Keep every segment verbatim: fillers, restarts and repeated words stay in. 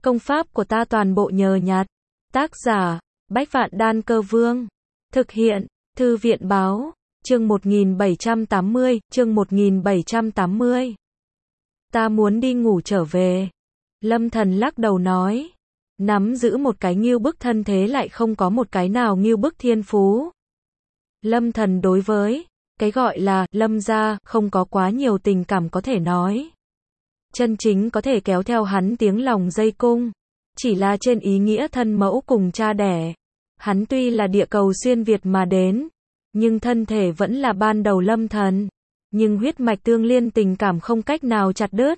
Công pháp của ta toàn bộ nhờ nhặt. Tác giả, Bách Vạn Đan Cơ Vương. Thực hiện, Thư viện Báo. Chương một nghìn bảy trăm tám mươi, chương một nghìn bảy trăm tám mươi. Ta muốn đi ngủ trở về. Lâm Thần lắc đầu nói. Nắm giữ một cái ngưu bức thân thế lại không có một cái nào ngưu bức thiên phú. Lâm Thần đối với cái gọi là Lâm gia không có quá nhiều tình cảm có thể nói. Chân chính có thể kéo theo hắn tiếng lòng dây cung, chỉ là trên ý nghĩa thân mẫu cùng cha đẻ. Hắn tuy là địa cầu xuyên Việt mà đến, nhưng thân thể vẫn là ban đầu Lâm Thần, nhưng huyết mạch tương liên tình cảm không cách nào chặt đứt.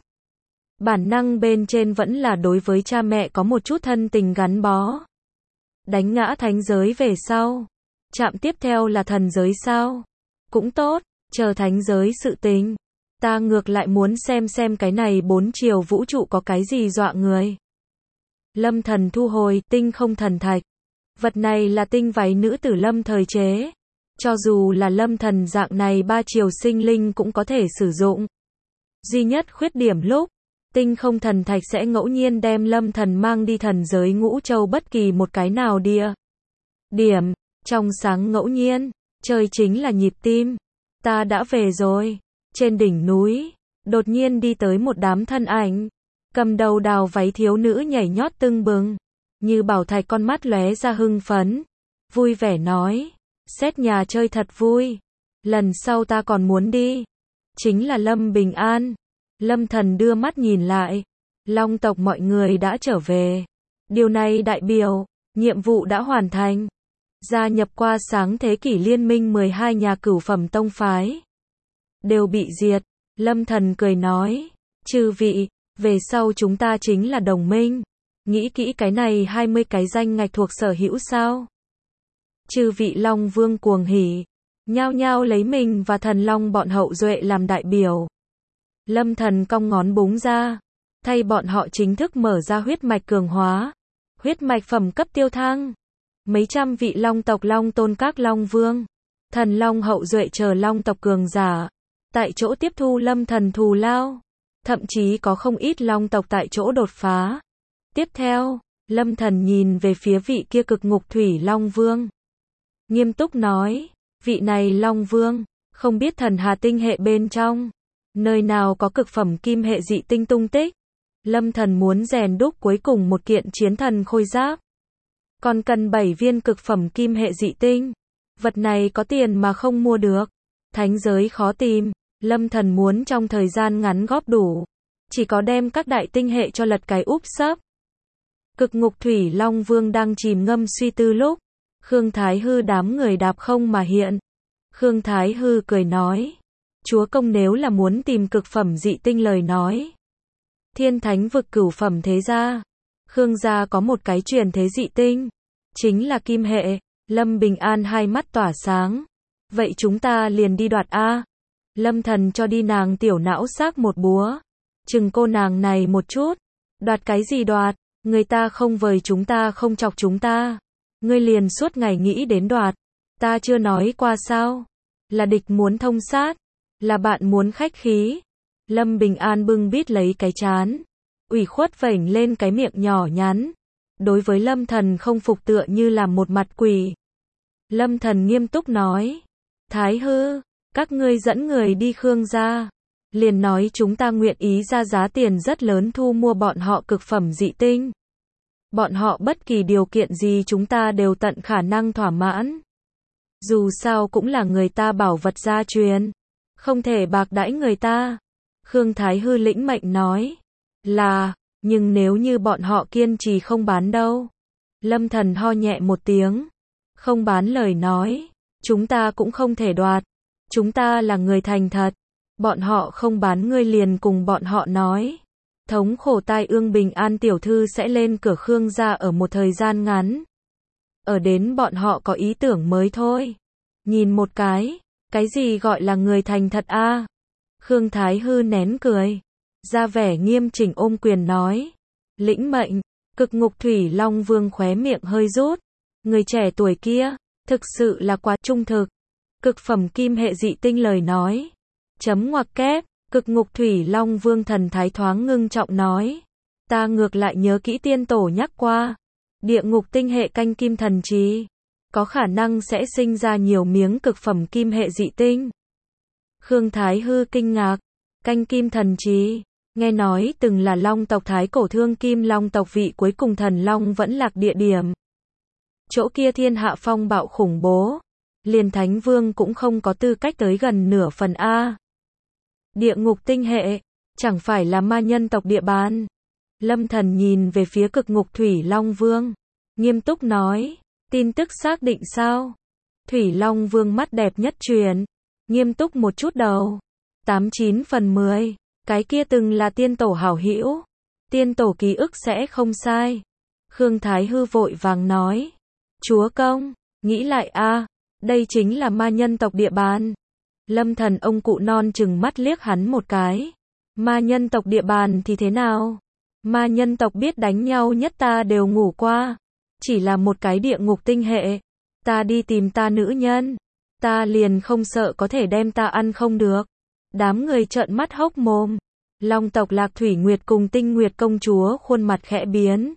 Bản năng bên trên vẫn là đối với cha mẹ có một chút thân tình gắn bó. Đánh ngã thánh giới về sau, chạm tiếp theo là thần giới sao? Cũng tốt, chờ thánh giới sự tình. Ta ngược lại muốn xem xem cái này bốn chiều vũ trụ có cái gì dọa người. Lâm Thần thu hồi tinh không thần thạch. Vật này là tinh váy nữ tử Lâm thời chế. Cho dù là Lâm Thần dạng này ba chiều sinh linh cũng có thể sử dụng. Duy nhất khuyết điểm lúc tinh không thần thạch sẽ ngẫu nhiên đem Lâm Thần mang đi thần giới ngũ châu bất kỳ một cái nào địa điểm. Trong sáng ngẫu nhiên, trời chính là nhịp tim. Ta đã về rồi. Trên đỉnh núi, đột nhiên đi tới một đám thân ảnh. Cầm đầu đào váy thiếu nữ nhảy nhót tưng bừng. Như bảo thạch con mắt lóe ra hưng phấn. Vui vẻ nói. Xét nhà chơi thật vui. Lần sau ta còn muốn đi. Chính là Lâm Bình An. Lâm Thần đưa mắt nhìn lại. Long tộc mọi người đã trở về. Điều này đại biểu, nhiệm vụ đã hoàn thành. Gia nhập qua sáng thế kỷ liên minh mười hai nhà cửu phẩm tông phái. Đều bị diệt. Lâm Thần cười nói. Chư vị, về sau chúng ta chính là đồng minh. Nghĩ kỹ cái này hai mươi cái danh ngạch thuộc sở hữu sao? Chư vị Long Vương cuồng hỉ. Nhao nhao lấy mình và thần Long bọn hậu duệ làm đại biểu. Lâm Thần cong ngón búng ra. Thay bọn họ chính thức mở ra huyết mạch cường hóa. Huyết mạch phẩm cấp tiêu thăng. Mấy trăm vị Long tộc Long tôn các Long Vương. Thần Long hậu duệ chờ Long tộc cường giả. Tại chỗ tiếp thu Lâm Thần thù lao. Thậm chí có không ít Long tộc tại chỗ đột phá. Tiếp theo, Lâm Thần nhìn về phía vị kia cực ngục thủy Long Vương. Nghiêm túc nói, vị này Long Vương, không biết thần hà tinh hệ bên trong. Nơi nào có cực phẩm kim hệ dị tinh tung tích. Lâm Thần muốn rèn đúc cuối cùng một kiện chiến thần khôi giáp. Còn cần bảy viên cực phẩm kim hệ dị tinh. Vật này có tiền mà không mua được. Thánh giới khó tìm. Lâm Thần muốn trong thời gian ngắn góp đủ. Chỉ có đem các đại tinh hệ cho lật cái úp sấp. Cực ngục thủy Long Vương đang chìm ngâm suy tư lúc. Khương Thái Hư đám người đạp không mà hiện. Khương Thái Hư cười nói. Chúa công nếu là muốn tìm cực phẩm dị tinh lời nói. Thiên thánh vực cửu phẩm thế gia. Khương gia có một cái truyền thế dị tinh. Chính là kim hệ. Lâm Bình An hai mắt tỏa sáng. Vậy chúng ta liền đi đoạt A. Lâm Thần cho đi nàng tiểu não xác một búa. Chừng cô nàng này một chút. Đoạt cái gì đoạt? Người ta không vời chúng ta không chọc chúng ta. Ngươi liền suốt ngày nghĩ đến đoạt. Ta chưa nói qua sao? Là địch muốn thông sát. Là bạn muốn khách khí. Lâm Bình An bưng bít lấy cái chán. Ủy khuất vểnh lên cái miệng nhỏ nhắn. Đối với Lâm Thần không phục tựa như là một mặt quỷ. Lâm Thần nghiêm túc nói. Thái Hư, các ngươi dẫn người đi Khương gia. Liền nói chúng ta nguyện ý ra giá tiền rất lớn thu mua bọn họ cực phẩm dị tinh. Bọn họ bất kỳ điều kiện gì chúng ta đều tận khả năng thỏa mãn. Dù sao cũng là người ta bảo vật gia truyền. Không thể bạc đãi người ta. Khương Thái Hư lĩnh mệnh nói. Là, nhưng nếu như bọn họ kiên trì không bán đâu. Lâm Thần ho nhẹ một tiếng. Không bán lời nói. Chúng ta cũng không thể đoạt. Chúng ta là người thành thật. Bọn họ không bán ngươi liền cùng bọn họ nói. Thống khổ tai ương Bình An tiểu thư sẽ lên cửa Khương gia ở một thời gian ngắn. Ở đến bọn họ có ý tưởng mới thôi. Nhìn một cái. Cái gì gọi là người thành thật a? À? Khương Thái Hư nén cười. Ra vẻ nghiêm chỉnh ôm quyền nói. Lĩnh mệnh. Cực ngục thủy Long Vương khóe miệng hơi rút. Người trẻ tuổi kia. Thực sự là quá trung thực. Cực phẩm kim hệ dị tinh lời nói. Chấm ngoặc kép. Cực ngục thủy Long Vương thần thái thoáng ngưng trọng nói. Ta ngược lại nhớ kỹ tiên tổ nhắc qua. Địa ngục tinh hệ canh kim thần trí. Có khả năng sẽ sinh ra nhiều miếng cực phẩm kim hệ dị tinh. Khương Thái Hư kinh ngạc. Canh kim thần trí. Nghe nói từng là long tộc thái cổ thương kim long tộc vị cuối cùng thần long vẫn lạc địa điểm. Chỗ kia thiên hạ phong bạo khủng bố. Liền Thánh Vương cũng không có tư cách tới gần nửa phần A. Địa ngục tinh hệ. Chẳng phải là ma nhân tộc địa bàn. Lâm Thần nhìn về phía cực ngục Thủy Long Vương. Nghiêm túc nói. Tin tức xác định sao? Thủy Long Vương mắt đẹp nhất truyền. Nghiêm túc một chút đầu. tám chín phần mười. Cái kia từng là tiên tổ hảo hữu. Tiên tổ ký ức sẽ không sai. Khương Thái Hư vội vàng nói. Chúa công, nghĩ lại a, đây chính là ma nhân tộc địa bàn. Lâm Thần ông cụ non chừng mắt liếc hắn một cái. Ma nhân tộc địa bàn thì thế nào? Ma nhân tộc biết đánh nhau nhất ta đều ngủ qua. Chỉ là một cái địa ngục tinh hệ. Ta đi tìm ta nữ nhân. Ta liền không sợ có thể đem ta ăn không được. Đám người trợn mắt hốc mồm. Long tộc Lạc Thủy Nguyệt cùng Tinh Nguyệt công chúa khuôn mặt khẽ biến.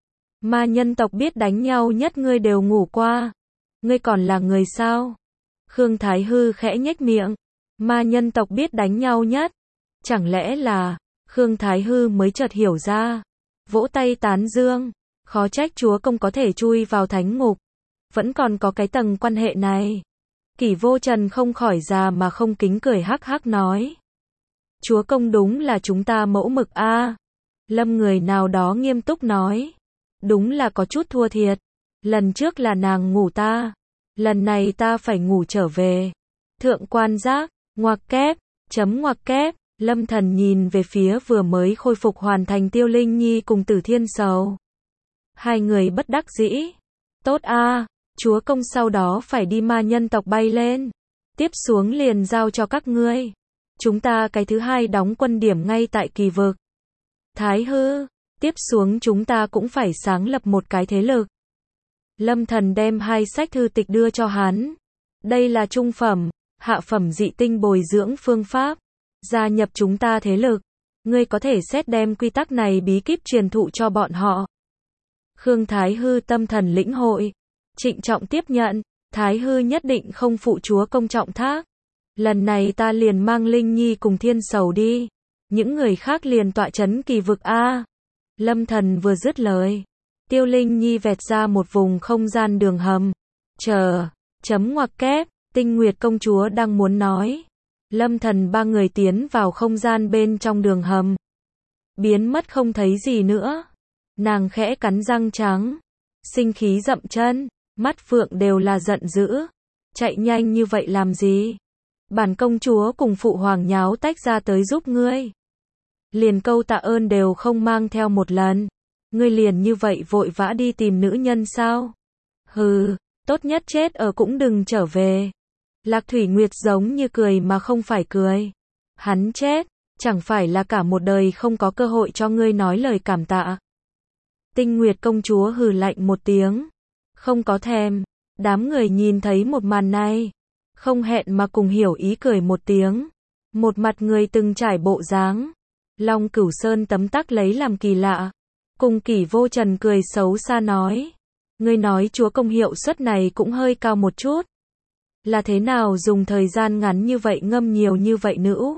Ma nhân tộc biết đánh nhau nhất ngươi đều ngủ qua. Ngươi còn là người sao? Khương Thái Hư khẽ nhếch miệng. Ma nhân tộc biết đánh nhau nhất. Chẳng lẽ là... Khương Thái Hư mới chợt hiểu ra. Vỗ tay tán dương. Khó trách chúa công có thể chui vào thánh ngục. Vẫn còn có cái tầng quan hệ này. Kỷ Vô Trần không khỏi già mà không kính cười hắc hắc nói. Chúa công đúng là chúng ta mẫu mực a. Lâm người nào đó nghiêm túc nói. Đúng là có chút thua thiệt. Lần trước là nàng ngủ ta. Lần này ta phải ngủ trở về. Thượng quan giác, ngoặc kép, chấm ngoặc kép. Lâm Thần nhìn về phía vừa mới khôi phục hoàn thành Tiêu Linh Nhi cùng Tử Thiên Sầu. Hai người bất đắc dĩ. Tốt a, chúa công sau đó phải đi ma nhân tộc bay lên. Tiếp xuống liền giao cho các ngươi. Chúng ta cái thứ hai đóng quân điểm ngay tại kỳ vực. Thái Hư, tiếp xuống chúng ta cũng phải sáng lập một cái thế lực. Lâm Thần đem hai sách thư tịch đưa cho hắn. Đây là trung phẩm, hạ phẩm dị tinh bồi dưỡng phương pháp. Gia nhập chúng ta thế lực. Ngươi có thể xét đem quy tắc này bí kíp truyền thụ cho bọn họ. Khương Thái Hư tâm thần lĩnh hội. Trịnh trọng tiếp nhận. Thái Hư nhất định không phụ chúa công trọng thác. Lần này ta liền mang Linh Nhi cùng Thiên Sầu đi. Những người khác liền tọa chấn kỳ vực A. Lâm Thần vừa dứt lời. Tiêu Linh Nhi vẹt ra một vùng không gian đường hầm. Chờ. Chấm ngoặc kép. Tinh Nguyệt công chúa đang muốn nói. Lâm Thần ba người tiến vào không gian bên trong đường hầm. Biến mất không thấy gì nữa. Nàng khẽ cắn răng trắng. Sinh khí dậm chân. Mắt phượng đều là giận dữ. Chạy nhanh như vậy làm gì? Bản công chúa cùng phụ hoàng nháo tách ra tới giúp ngươi. Liền câu tạ ơn đều không mang theo một lần. Ngươi liền như vậy vội vã đi tìm nữ nhân sao? Hừ, tốt nhất chết ở cũng đừng trở về. Lạc Thủy Nguyệt giống như cười mà không phải cười. Hắn chết, chẳng phải là cả một đời không có cơ hội cho ngươi nói lời cảm tạ. Tinh Nguyệt công chúa hừ lạnh một tiếng. Không có thèm. Đám người nhìn thấy một màn này. Không hẹn mà cùng hiểu ý cười một tiếng. Một mặt người từng trải bộ dáng. Long Cửu Sơn tấm tắc lấy làm kỳ lạ. Cùng Kỷ Vô Trần cười xấu xa nói. Ngươi nói chúa công hiệu suất này cũng hơi cao một chút. Là thế nào dùng thời gian ngắn như vậy ngâm nhiều như vậy nữ?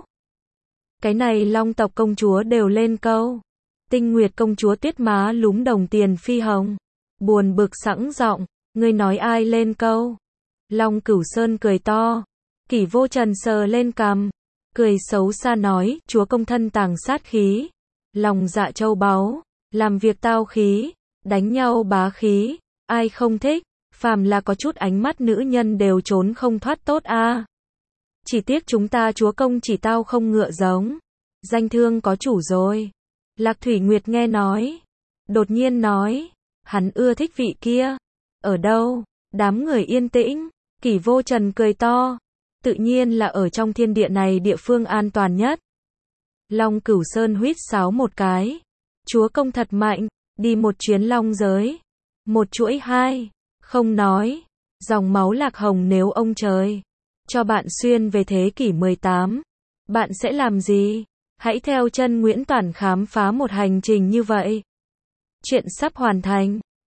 Cái này Long tộc công chúa đều lên câu. Tinh Nguyệt công chúa tuyết má lúm đồng tiền phi hồng. Buồn bực sẵn giọng. Ngươi nói ai lên câu? Long Cửu Sơn cười to. Kỷ Vô Trần sờ lên cằm. Cười xấu xa nói, chúa công thân tàng sát khí. Lòng dạ châu báu. Làm việc tao khí. Đánh nhau bá khí. Ai không thích. Phàm là có chút ánh mắt nữ nhân đều trốn không thoát tốt a. Chỉ tiếc chúng ta chúa công chỉ tao không ngựa giống. Danh thương có chủ rồi. Lạc Thủy Nguyệt nghe nói. Đột nhiên nói. Hắn ưa thích vị kia. Ở đâu? Đám người yên tĩnh. Kỷ Vô Trần cười to. Tự nhiên là ở trong thiên địa này địa phương an toàn nhất. Long Cửu Sơn huýt sáo một cái. Chúa công thật mạnh. Đi một chuyến long giới. Một chuỗi hai. Không nói. Dòng máu lạc hồng nếu ông trời cho bạn xuyên về thế kỷ mười tám. Bạn sẽ làm gì? Hãy theo chân Nguyễn Toản khám phá một hành trình như vậy. Chuyện sắp hoàn thành.